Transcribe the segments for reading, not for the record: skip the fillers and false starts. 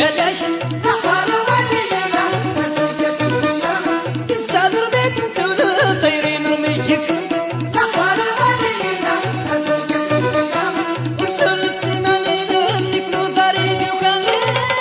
بلاش نحور ولينا الجسد باليمن تستاذ رميك انتو طيرين رميك يسند نحور ولينا الجسد باليمن ورسل السمان يغني فلو طريقي وخلي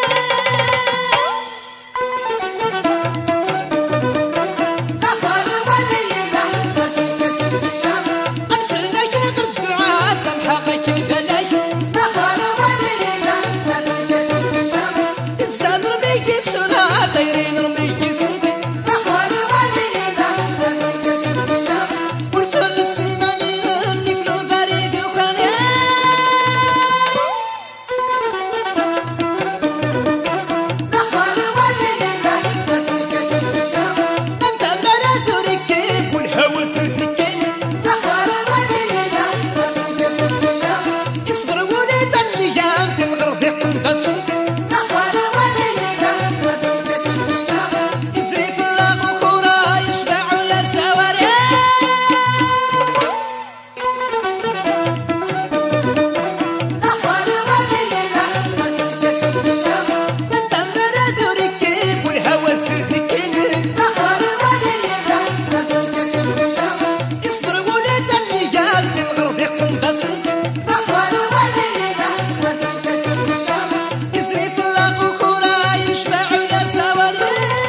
نحور ولينا الجسد باليمن انفرناك نغر الدعاء سامحاك بلاش نحور ولينا الجسد باليمن تستاذ رميك يسنا طيرين رميك يسند نحور ولينا الجسد باليمن ورسل السمان يغني فلو طريقي وخلي نحور ولينا الجسد باليمن انت مراد وركب والهوى سرتكين نحور ولينا الجسد باليمن اصبر وليد الرجال بالغرب يقنقصك نحور ولينا الجسد باليمن يسري في الله وخورا يشبع ولا سواري نحور ولينا الجسد باليمن انت مراد وركب والهوى سرتكين نحور ولينا الجسد باليمن اصبر وليد الرجال بالغرب يقنقصك نحور ولينا الجسد باليمن يسري في الله وخورا يشبع ولا سواري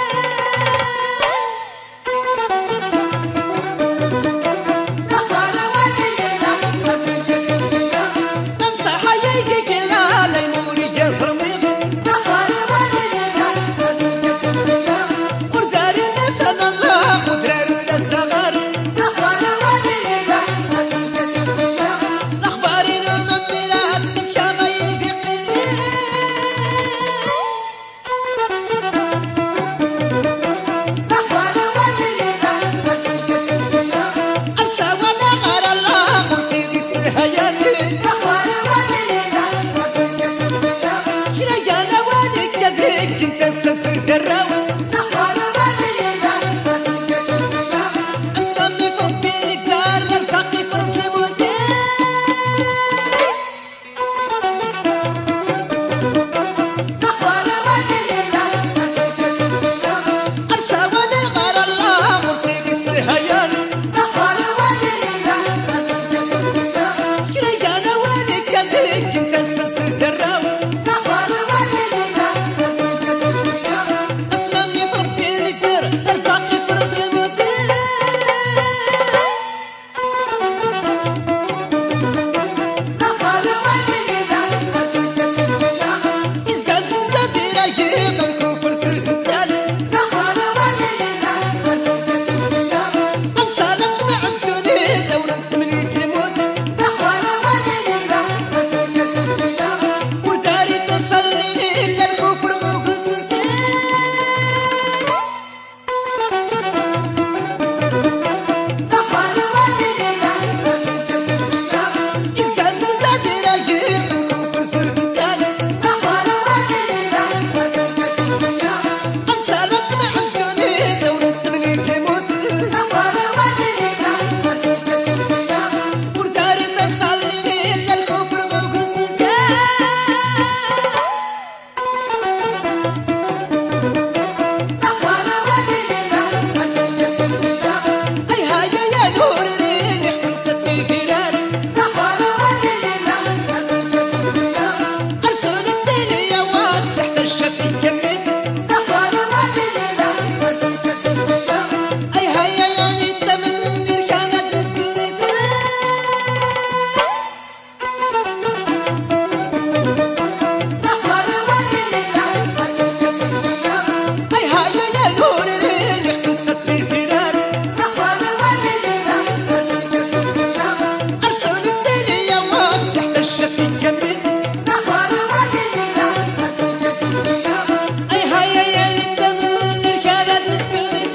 نحور ولينا الجسد باليمن انسى حياتك لا يمور جبرميك نحور ولينا الجسد باليمن ورداري مثل الله ودرار ولا صغار نحور ولينا الجسد باليمن الاخبار الممرات نفشى غيب يقلي نحور ولينا الجسد باليمن عرسى ولا غار الله وسيدي السهياني نحور ولينا الجسد باليمن شريانا وانك كذلك انت سسرت الراوي نحور ولينا الجسد باليمن اسمامي في ربي الدار مرزقي فرد الموت نحور ولينا الجسد باليمن عرسى ولا غار الله وسيدي السهياني نحور ولينا الجسد باليمن شريانا وانك كذلك انت سسرت الراوي نحور ولينا الجسد باليمن اسمامي في ربي الدار مرزقي فرد الموت نحور ولينا الجسد باليمن ازداز مزادي رايق الكفر سرت التالي نحور ولينا الجسد باليمن انصالك مع الدنيا دولة من تموت نحور ولينا الجسد باليمن وداري تصلي الا الكفر وقصص نحور ولينا الجسد باليمن ازداز مزادي رايق الكفر سرت التالي نحور ولينا الجسد باليمن انصالك مع الدنيا دولة من تموت نحور ولينا الجسد باليمن وداري تصلي الا الكفر وقصص نحور ولينا الجسد باليمن اي هاي يا نور ريح خمسة القرار نحور ولينا الجسد باليمن ارسل الدنيا واسحت الشتي كميت نحور ولينا الجسد باليمن اي هيا يعني انت من ركانك الدريت نحور ولينا الجسد باليمن اي هيا يا نور ريح خمسة القرار نحور ولينا الجسد باليمن ارسل الدنيا واسحت الشتي كميت نحور ولينا الجسد باليمن اي هيا يعني انت من ركانك الدريت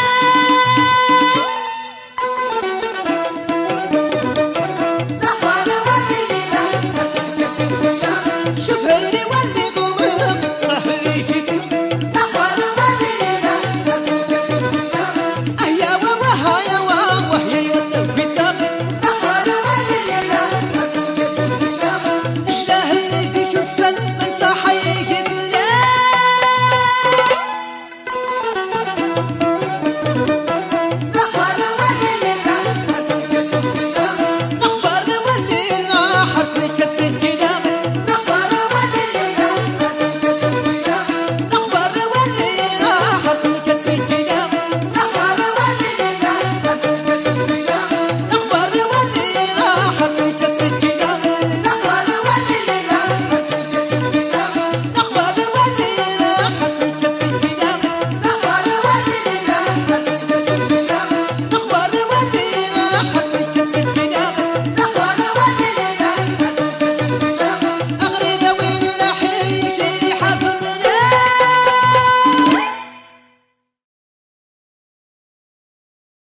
نحور ولينا الجسد باليمن شوف اللي ولي غمض صهري كتنك نحور ولينا الجسد باليمن اهيا وهايا وهي يودوي تاق نحور ولينا الجسد باليمن اشتاه اللي فيك السن من صحيك الليل كسر كده